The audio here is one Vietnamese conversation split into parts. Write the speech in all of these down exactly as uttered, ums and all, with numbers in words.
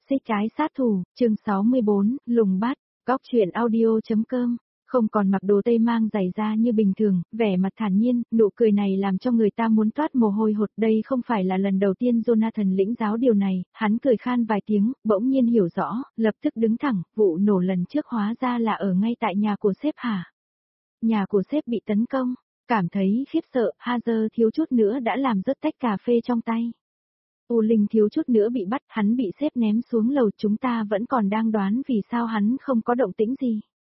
Xích cái sát thủ, chương sáu mươi bốn, lùng bắt, góc truyện audio.com, không còn mặc đồ tây mang giày da như bình thường, vẻ mặt thản nhiên, nụ cười này làm cho người ta muốn toát mồ hôi hột. Đây không phải là lần đầu tiên Jonathan lĩnh giáo điều này, hắn cười khan vài tiếng, bỗng nhiên hiểu rõ, lập tức đứng thẳng, vụ nổ lần trước hóa ra là ở ngay tại nhà của sếp hả? Nhà của sếp bị tấn công, cảm thấy khiếp sợ, Hazer thiếu chút nữa đã làm rớt tách cà phê trong tay. U Linh thiếu chút nữa bị bắt, hắn bị sếp ném xuống lầu, chúng ta vẫn còn đang đoán vì sao hắn không có động tĩnh gì.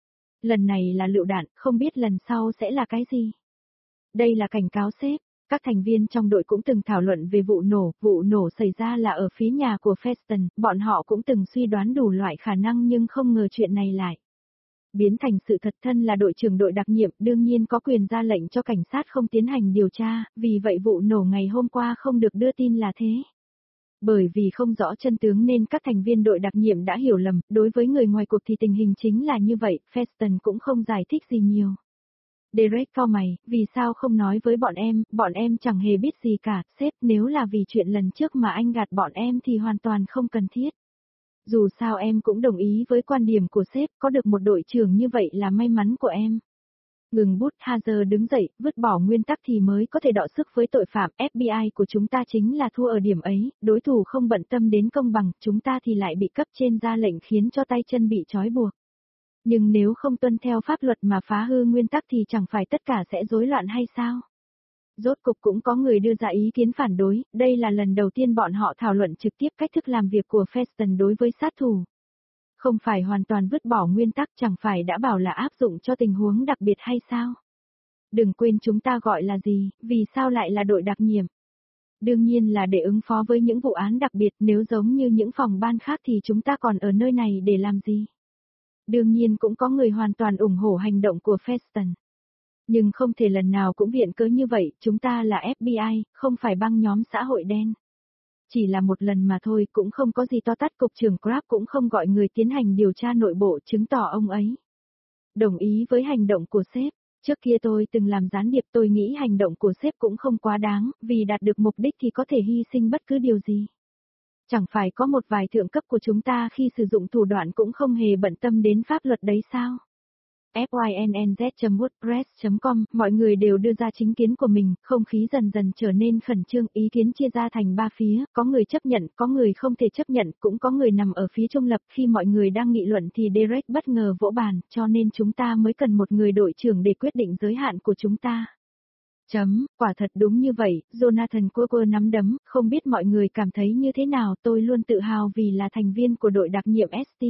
Lần này là lựu đạn, không biết lần sau sẽ là cái gì. Đây là cảnh cáo sếp, các thành viên trong đội cũng từng thảo luận về vụ nổ, vụ nổ xảy ra là ở phía nhà của Feston, bọn họ cũng từng suy đoán đủ loại khả năng nhưng không ngờ chuyện này lại biến thành sự thật. Thân là đội trưởng đội đặc nhiệm, đương nhiên có quyền ra lệnh cho cảnh sát không tiến hành điều tra, vì vậy vụ nổ ngày hôm qua không được đưa tin là thế. Bởi vì không rõ chân tướng nên các thành viên đội đặc nhiệm đã hiểu lầm, đối với người ngoài cuộc thì tình hình chính là như vậy, Feston cũng không giải thích gì nhiều. Derek cau mày, vì sao không nói với bọn em, bọn em chẳng hề biết gì cả, sếp, nếu là vì chuyện lần trước mà anh gạt bọn em thì hoàn toàn không cần thiết. Dù sao em cũng đồng ý với quan điểm của sếp, có được một đội trưởng như vậy là may mắn của em. Ngừng bút, Hazer đứng dậy, vứt bỏ nguyên tắc thì mới có thể đọ sức với tội phạm, ép bê i của chúng ta chính là thua ở điểm ấy, đối thủ không bận tâm đến công bằng, chúng ta thì lại bị cấp trên ra lệnh khiến cho tay chân bị trói buộc. Nhưng nếu không tuân theo pháp luật mà phá hư nguyên tắc thì chẳng phải tất cả sẽ rối loạn hay sao? Rốt cục cũng có người đưa ra ý kiến phản đối, đây là lần đầu tiên bọn họ thảo luận trực tiếp cách thức làm việc của Feston đối với sát thủ. Không phải hoàn toàn vứt bỏ nguyên tắc, chẳng phải đã bảo là áp dụng cho tình huống đặc biệt hay sao? Đừng quên chúng ta gọi là gì, vì sao lại là đội đặc nhiệm? Đương nhiên là để ứng phó với những vụ án đặc biệt, nếu giống như những phòng ban khác thì chúng ta còn ở nơi này để làm gì? Đương nhiên cũng có người hoàn toàn ủng hộ hành động của Feston. Nhưng không thể lần nào cũng viện cớ như vậy, chúng ta là ép bê i, không phải băng nhóm xã hội đen. Chỉ là một lần mà thôi, cũng không có gì to tát. Cục trưởng Crab cũng không gọi người tiến hành điều tra nội bộ, chứng tỏ ông ấy đồng ý với hành động của sếp. Trước kia tôi từng làm gián điệp, tôi nghĩ hành động của sếp cũng không quá đáng, vì đạt được mục đích thì có thể hy sinh bất cứ điều gì. Chẳng phải có một vài thượng cấp của chúng ta khi sử dụng thủ đoạn cũng không hề bận tâm đến pháp luật đấy sao? F Y N N Z chấm wordpress chấm com, mọi người đều đưa ra chính kiến của mình, không khí dần dần trở nên khẩn trương, ý kiến chia ra thành ba phía, có người chấp nhận, có người không thể chấp nhận, cũng có người nằm ở phía trung lập. Khi mọi người đang nghị luận thì Derek bất ngờ vỗ bàn, cho nên chúng ta mới cần một người đội trưởng để quyết định giới hạn của chúng ta. Chấm, quả thật đúng như vậy, Jonathan cua cua nắm đấm, không biết mọi người cảm thấy như thế nào, tôi luôn tự hào vì là thành viên của đội đặc nhiệm ét tê.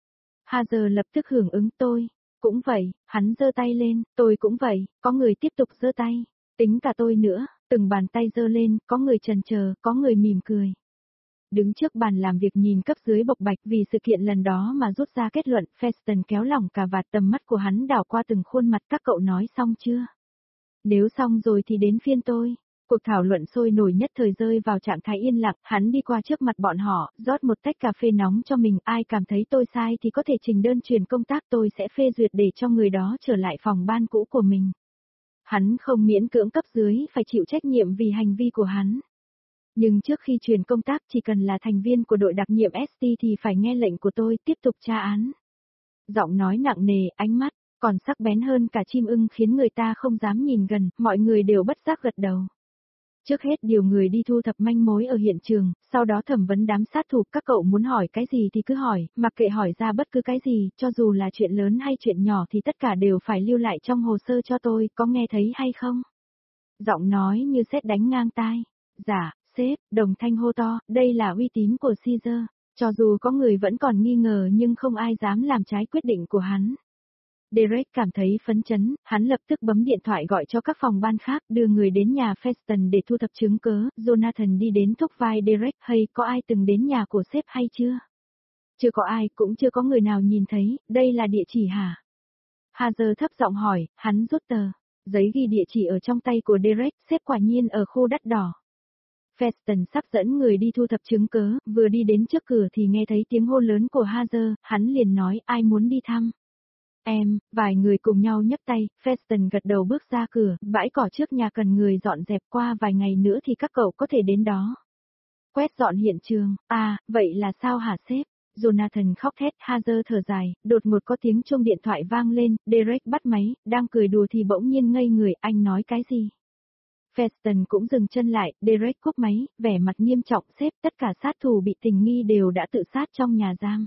Hazer lập tức hưởng ứng tôi. Cũng vậy, hắn giơ tay lên, tôi cũng vậy, có người tiếp tục giơ tay, tính cả tôi nữa, từng bàn tay giơ lên, có người chần chờ, có người mỉm cười. Đứng trước bàn làm việc nhìn cấp dưới bộc bạch vì sự kiện lần đó mà rút ra kết luận, Feston kéo lỏng cà vạt, tầm mắt của hắn đảo qua từng khuôn mặt. Các cậu nói xong chưa? Nếu xong rồi thì đến phiên tôi. Cuộc thảo luận sôi nổi nhất thời rơi vào trạng thái yên lặng, hắn đi qua trước mặt bọn họ, rót một tách cà phê nóng cho mình, ai cảm thấy tôi sai thì có thể trình đơn truyền công tác, tôi sẽ phê duyệt để cho người đó trở lại phòng ban cũ của mình. Hắn không miễn cưỡng cấp dưới phải chịu trách nhiệm vì hành vi của hắn. Nhưng trước khi truyền công tác chỉ cần là thành viên của đội đặc nhiệm ét tê thì phải nghe lệnh của tôi tiếp tục tra án. Giọng nói nặng nề, ánh mắt còn sắc bén hơn cả chim ưng khiến người ta không dám nhìn gần, mọi người đều bất giác gật đầu. Trước hết điều người đi thu thập manh mối ở hiện trường, sau đó thẩm vấn đám sát thủ. Các cậu muốn hỏi cái gì thì cứ hỏi, mặc kệ hỏi ra bất cứ cái gì, cho dù là chuyện lớn hay chuyện nhỏ thì tất cả đều phải lưu lại trong hồ sơ cho tôi, có nghe thấy hay không? Giọng nói như sét đánh ngang tai. Dạ, sếp, đồng thanh hô to, đây là uy tín của Caesar. Cho dù có người vẫn còn nghi ngờ nhưng không ai dám làm trái quyết định của hắn. Derek cảm thấy phấn chấn, hắn lập tức bấm điện thoại gọi cho các phòng ban khác, đưa người đến nhà Feston để thu thập chứng cớ. Jonathan đi đến thúc vai Derek, hay có ai từng đến nhà của sếp hay chưa? Chưa có ai, cũng chưa có người nào nhìn thấy, đây là địa chỉ hả? Hazer thấp giọng hỏi, hắn rút tờ giấy ghi địa chỉ ở trong tay của Derek, sếp quả nhiên ở khu đất đỏ. Feston sắp dẫn người đi thu thập chứng cớ, vừa đi đến trước cửa thì nghe thấy tiếng hô lớn của Hazer, hắn liền nói, ai muốn đi thăm? Em, vài người cùng nhau nhấc tay, Feston gật đầu bước ra cửa, bãi cỏ trước nhà cần người dọn dẹp, qua vài ngày nữa thì các cậu có thể đến đó. Quét dọn hiện trường, à, vậy là sao hả sếp? Jonathan khóc thét, Hazel thở dài, đột ngột có tiếng chuông điện thoại vang lên, Derek bắt máy, đang cười đùa thì bỗng nhiên ngây người, anh nói cái gì? Feston cũng dừng chân lại, Derek cúp máy, vẻ mặt nghiêm trọng, sếp, tất cả sát thủ bị tình nghi đều đã tự sát trong nhà giam.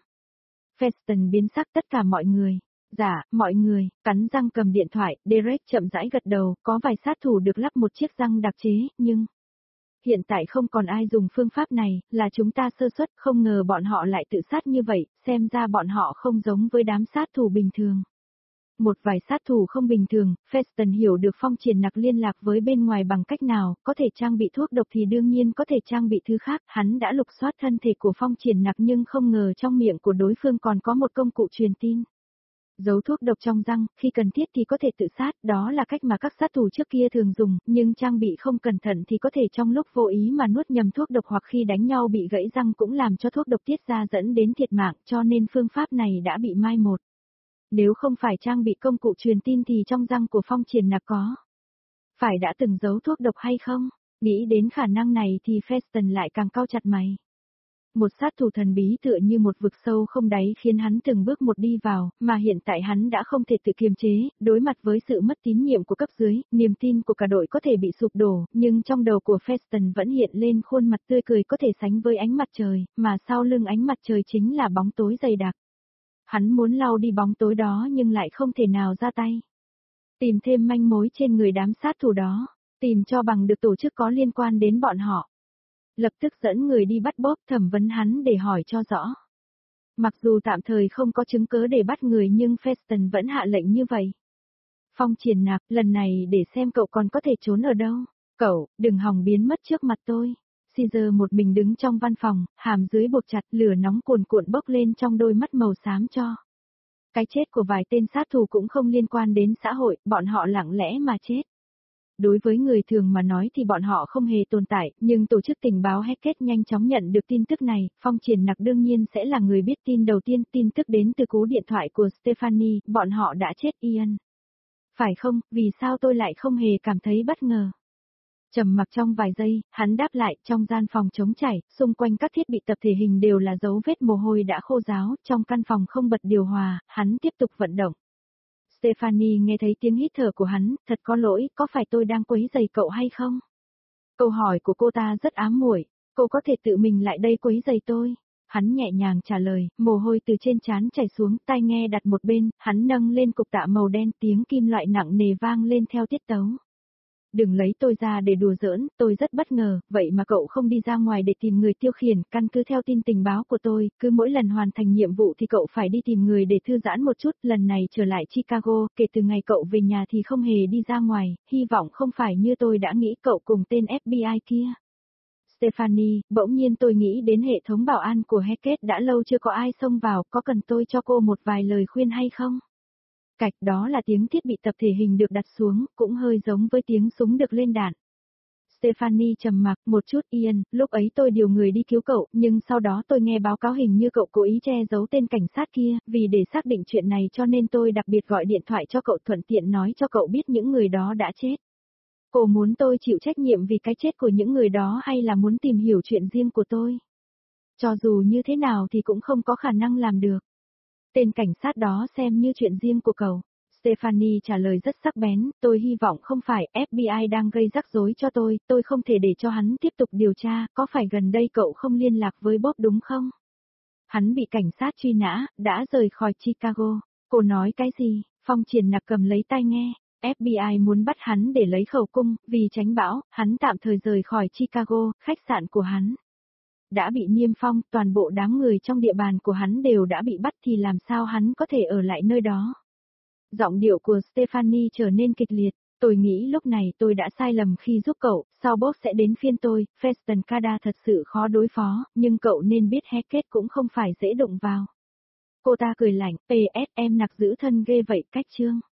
Feston biến sắc, tất cả mọi người. Dạ, mọi người, cắn răng cầm điện thoại, Derek chậm rãi gật đầu, có vài sát thủ được lắp một chiếc răng đặc chế, nhưng... Hiện tại không còn ai dùng phương pháp này, là chúng ta sơ suất, không ngờ bọn họ lại tự sát như vậy, xem ra bọn họ không giống với đám sát thủ bình thường. Một vài sát thủ không bình thường, Feston hiểu được Phong Triển Nặc liên lạc với bên ngoài bằng cách nào, có thể trang bị thuốc độc thì đương nhiên có thể trang bị thứ khác, hắn đã lục soát thân thể của Phong Triển Nặc nhưng không ngờ trong miệng của đối phương còn có một công cụ truyền tin. Giấu thuốc độc trong răng, khi cần thiết thì có thể tự sát, đó là cách mà các sát thủ trước kia thường dùng, nhưng trang bị không cẩn thận thì có thể trong lúc vô ý mà nuốt nhầm thuốc độc hoặc khi đánh nhau bị gãy răng cũng làm cho thuốc độc tiết ra dẫn đến thiệt mạng, cho nên phương pháp này đã bị mai một. Nếu không phải trang bị công cụ truyền tin thì trong răng của Phong Triển Nặc có phải đã từng giấu thuốc độc hay không? Nghĩ đến khả năng này thì Feston lại càng cau chặt mày. Một sát thủ thần bí tựa như một vực sâu không đáy khiến hắn từng bước một đi vào, mà hiện tại hắn đã không thể tự kiềm chế, đối mặt với sự mất tín nhiệm của cấp dưới, niềm tin của cả đội có thể bị sụp đổ, nhưng trong đầu của Feston vẫn hiện lên khuôn mặt tươi cười có thể sánh với ánh mặt trời, mà sau lưng ánh mặt trời chính là bóng tối dày đặc. Hắn muốn lau đi bóng tối đó nhưng lại không thể nào ra tay. Tìm thêm manh mối trên người đám sát thủ đó, tìm cho bằng được tổ chức có liên quan đến bọn họ. Lập tức dẫn người đi bắt Bob, thẩm vấn hắn để hỏi cho rõ. Mặc dù tạm thời không có chứng cớ để bắt người nhưng Feston vẫn hạ lệnh như vậy. Phong Triển Nặc, lần này để xem cậu còn có thể trốn ở đâu. Cậu, đừng hòng biến mất trước mặt tôi. Caesar một mình đứng trong văn phòng, hàm dưới buộc chặt, lửa nóng cuồn cuộn bốc lên trong đôi mắt màu xám cho. Cái chết của vài tên sát thủ cũng không liên quan đến xã hội, bọn họ lặng lẽ mà chết. Đối với người thường mà nói thì bọn họ không hề tồn tại, nhưng tổ chức tình báo Hackett nhanh chóng nhận được tin tức này, Phong Triển Nặc đương nhiên sẽ là người biết tin đầu tiên, tin tức đến từ cú điện thoại của Stephanie, bọn họ đã chết Ian. Phải không, vì sao tôi lại không hề cảm thấy bất ngờ? Trầm mặc trong vài giây, hắn đáp lại, trong gian phòng trống trải, xung quanh các thiết bị tập thể hình đều là dấu vết mồ hôi đã khô ráo, trong căn phòng không bật điều hòa, hắn tiếp tục vận động. Stephanie nghe thấy tiếng hít thở của hắn, thật có lỗi, có phải tôi đang quấy rầy cậu hay không? Câu hỏi của cô ta rất ám muội, cô có thể tự mình lại đây quấy rầy tôi. Hắn nhẹ nhàng trả lời, mồ hôi từ trên trán chảy xuống, tai nghe đặt một bên, hắn nâng lên cục tạ màu đen, tiếng kim loại nặng nề vang lên theo tiết tấu. Đừng lấy tôi ra để đùa giỡn, tôi rất bất ngờ, vậy mà cậu không đi ra ngoài để tìm người tiêu khiển, căn cứ theo tin tình báo của tôi, cứ mỗi lần hoàn thành nhiệm vụ thì cậu phải đi tìm người để thư giãn một chút, lần này trở lại Chicago, kể từ ngày cậu về nhà thì không hề đi ra ngoài, hy vọng không phải như tôi đã nghĩ cậu cùng tên ép bê i kia. Stephanie, bỗng nhiên tôi nghĩ đến hệ thống bảo an của Hackett đã lâu chưa có ai xông vào, có cần tôi cho cô một vài lời khuyên hay không? Cạch, đó là tiếng thiết bị tập thể hình được đặt xuống, cũng hơi giống với tiếng súng được lên đạn. Stephanie trầm mặc một chút, Ian, lúc ấy tôi điều người đi cứu cậu, nhưng sau đó tôi nghe báo cáo hình như cậu cố ý che giấu tên cảnh sát kia, vì để xác định chuyện này cho nên tôi đặc biệt gọi điện thoại cho cậu thuận tiện nói cho cậu biết những người đó đã chết. Cô muốn tôi chịu trách nhiệm vì cái chết của những người đó hay là muốn tìm hiểu chuyện riêng của tôi? Cho dù như thế nào thì cũng không có khả năng làm được. Tên cảnh sát đó xem như chuyện riêng của cậu. Stephanie trả lời rất sắc bén, tôi hy vọng không phải ép bê i đang gây rắc rối cho tôi, tôi không thể để cho hắn tiếp tục điều tra, có phải gần đây cậu không liên lạc với Bob đúng không? Hắn bị cảnh sát truy nã, đã rời khỏi Chicago. Cô nói cái gì? Phong Triển Nặc cầm lấy tai nghe. ép bê i muốn bắt hắn để lấy khẩu cung, vì tránh bão, hắn tạm thời rời khỏi Chicago, khách sạn của hắn đã bị niêm phong, toàn bộ đám người trong địa bàn của hắn đều đã bị bắt thì làm sao hắn có thể ở lại nơi đó. Giọng điệu của Stephanie trở nên kịch liệt, tôi nghĩ lúc này tôi đã sai lầm khi giúp cậu, sau Bob sẽ đến phiên tôi, Feston Kada thật sự khó đối phó, nhưng cậu nên biết Hackett cũng không phải dễ đụng vào. Cô ta cười lạnh, pê ét em Nặc giữ thân ghê vậy cách chương.